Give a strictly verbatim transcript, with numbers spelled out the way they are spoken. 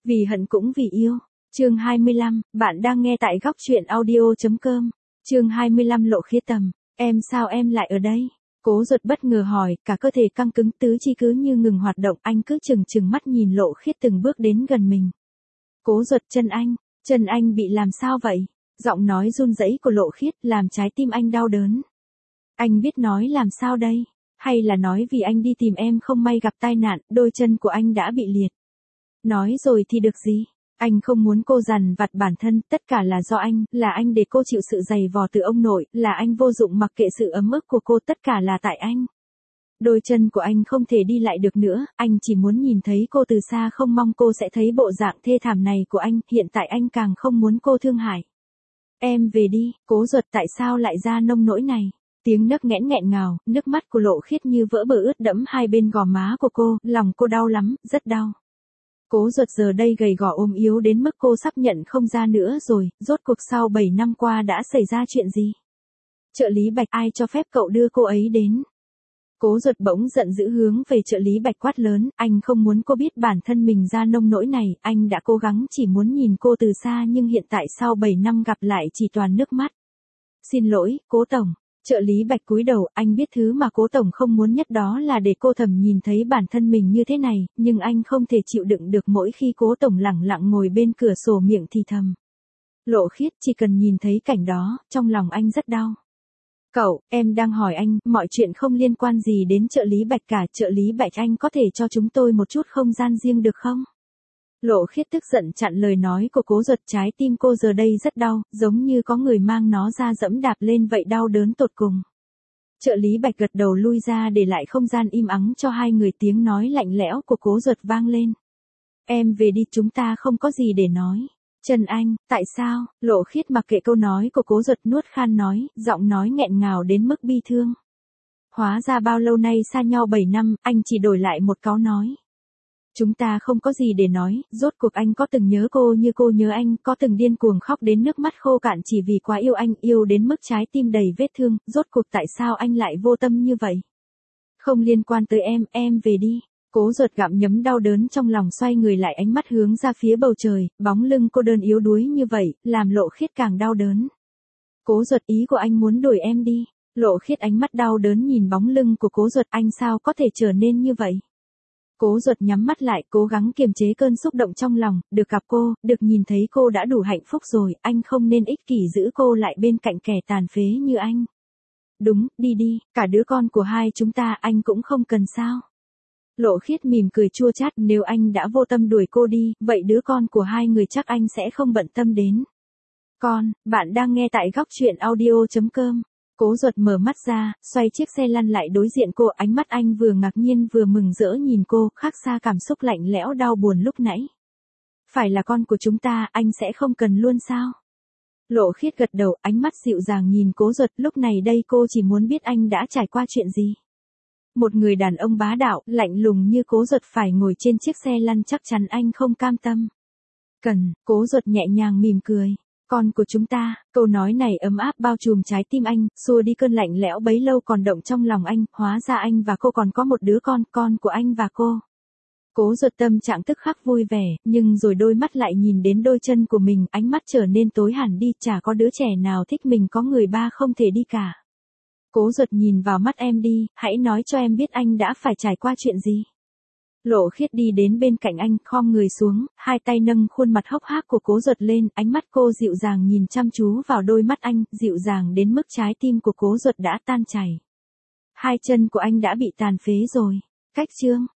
Vì hận cũng vì yêu. Chương hai mươi lăm, bạn đang nghe tại góc truyện audio chấm com. Chương hai mươi lăm Lộ Khiết Tầm, em sao em lại ở đây? Cố Duật bất ngờ hỏi, cả cơ thể căng cứng tứ chi cứ như ngừng hoạt động, anh cứ chừng chừng mắt nhìn Lộ Khiết từng bước đến gần mình. Cố Duật, chân anh, chân anh bị làm sao vậy? Giọng nói run rẩy của Lộ Khiết làm trái tim anh đau đớn. Anh biết nói làm sao đây? Hay là nói vì anh đi tìm em không may gặp tai nạn, đôi chân của anh đã bị liệt? Nói rồi thì được gì? Anh không muốn cô dằn vặt bản thân, tất cả là do anh, là anh để cô chịu sự dày vò từ ông nội, là anh vô dụng mặc kệ sự ấm ức của cô, tất cả là tại anh. Đôi chân của anh không thể đi lại được nữa, anh chỉ muốn nhìn thấy cô từ xa, không mong cô sẽ thấy bộ dạng thê thảm này của anh, hiện tại anh càng không muốn cô thương hại. Em về đi. Cố Duật, tại sao lại ra nông nỗi này? Tiếng nấc nghẽn nghẹn ngào, nước mắt của Lộ Khiết như vỡ bờ ướt đẫm hai bên gò má của cô, lòng cô đau lắm, rất đau. Cố Duật giờ đây gầy gò ốm yếu đến mức cô sắp nhận không ra nữa rồi, rốt cuộc sau bảy năm qua đã xảy ra chuyện gì? Trợ lý Bạch, ai cho phép cậu đưa cô ấy đến? Cố Duật bỗng giận dữ hướng về trợ lý Bạch quát lớn, anh không muốn cô biết bản thân mình ra nông nỗi này, anh đã cố gắng chỉ muốn nhìn cô từ xa nhưng hiện tại sau bảy năm gặp lại chỉ toàn nước mắt. Xin lỗi, Cố Tổng. Trợ lý Bạch cúi đầu, anh biết thứ mà Cố Tổng không muốn nhất đó là để cô Thẩm nhìn thấy bản thân mình như thế này, nhưng anh không thể chịu đựng được mỗi khi Cố Tổng lẳng lặng ngồi bên cửa sổ miệng thì thầm. Lộ Khiết, chỉ cần nhìn thấy cảnh đó, trong lòng anh rất đau. Cậu, em đang hỏi anh, mọi chuyện không liên quan gì đến trợ lý Bạch cả, trợ lý Bạch, anh có thể cho chúng tôi một chút không gian riêng được không? Lộ Khiết tức giận chặn lời nói của Cố Duật, trái tim cô giờ đây rất đau, giống như có người mang nó ra dẫm đạp lên vậy, đau đớn tột cùng. Trợ lý Bạch gật đầu lui ra để lại không gian im ắng cho hai người, tiếng nói lạnh lẽo của Cố Duật vang lên. Em về đi, chúng ta không có gì để nói. Trần Anh, tại sao? Lộ Khiết mặc kệ câu nói của Cố Duật, nuốt khan nói, giọng nói nghẹn ngào đến mức bi thương. Hóa ra bao lâu nay xa nhau bảy năm, anh chỉ đổi lại một câu nói. Chúng ta không có gì để nói, rốt cuộc anh có từng nhớ cô như cô nhớ anh, có từng điên cuồng khóc đến nước mắt khô cạn chỉ vì quá yêu anh, yêu đến mức trái tim đầy vết thương, rốt cuộc tại sao anh lại vô tâm như vậy? Không liên quan tới em, em về đi. Cố Duật gặm nhấm đau đớn trong lòng, xoay người lại, ánh mắt hướng ra phía bầu trời, bóng lưng cô đơn yếu đuối như vậy, làm Lộ Khiết càng đau đớn. Cố Duật, ý của anh muốn đuổi em đi? Lộ Khiết ánh mắt đau đớn nhìn bóng lưng của Cố Duật, anh sao có thể trở nên như vậy? Cố Duật nhắm mắt lại, cố gắng kiềm chế cơn xúc động trong lòng, được gặp cô, được nhìn thấy cô đã đủ hạnh phúc rồi, anh không nên ích kỷ giữ cô lại bên cạnh kẻ tàn phế như anh. Đúng, đi đi, cả đứa con của hai chúng ta anh cũng không cần sao? Lộ Khiết mỉm cười chua chát, nếu anh đã vô tâm đuổi cô đi, vậy đứa con của hai người chắc anh sẽ không bận tâm đến. Con, bạn đang nghe tại góc truyện audio chấm com. Cố Duật mở mắt ra, xoay chiếc xe lăn lại đối diện cô, ánh mắt anh vừa ngạc nhiên vừa mừng rỡ nhìn cô, khác xa cảm xúc lạnh lẽo đau buồn lúc nãy. Phải là con của chúng ta, anh sẽ không cần luôn sao? Lộ Khiết gật đầu, ánh mắt dịu dàng nhìn Cố Duật, lúc này đây cô chỉ muốn biết anh đã trải qua chuyện gì. Một người đàn ông bá đạo, lạnh lùng như Cố Duật phải ngồi trên chiếc xe lăn chắc chắn anh không cam tâm. Cần, Cố Duật nhẹ nhàng mỉm cười. Con của chúng ta, câu nói này ấm áp bao trùm trái tim anh, xua đi cơn lạnh lẽo bấy lâu còn động trong lòng anh, hóa ra anh và cô còn có một đứa con, con của anh và cô. Cố Duật tâm trạng tức khắc vui vẻ, nhưng rồi đôi mắt lại nhìn đến đôi chân của mình, ánh mắt trở nên tối hẳn đi, chả có đứa trẻ nào thích mình có người ba không thể đi cả. Cố Duật nhìn vào mắt em đi, hãy nói cho em biết anh đã phải trải qua chuyện gì. Lộ Khiết đi đến bên cạnh anh, khom người xuống, hai tay nâng khuôn mặt hốc hác của Cố Duật lên, ánh mắt cô dịu dàng nhìn chăm chú vào đôi mắt anh, dịu dàng đến mức trái tim của Cố Duật đã tan chảy. Hai chân của anh đã bị tàn phế rồi. Cách chương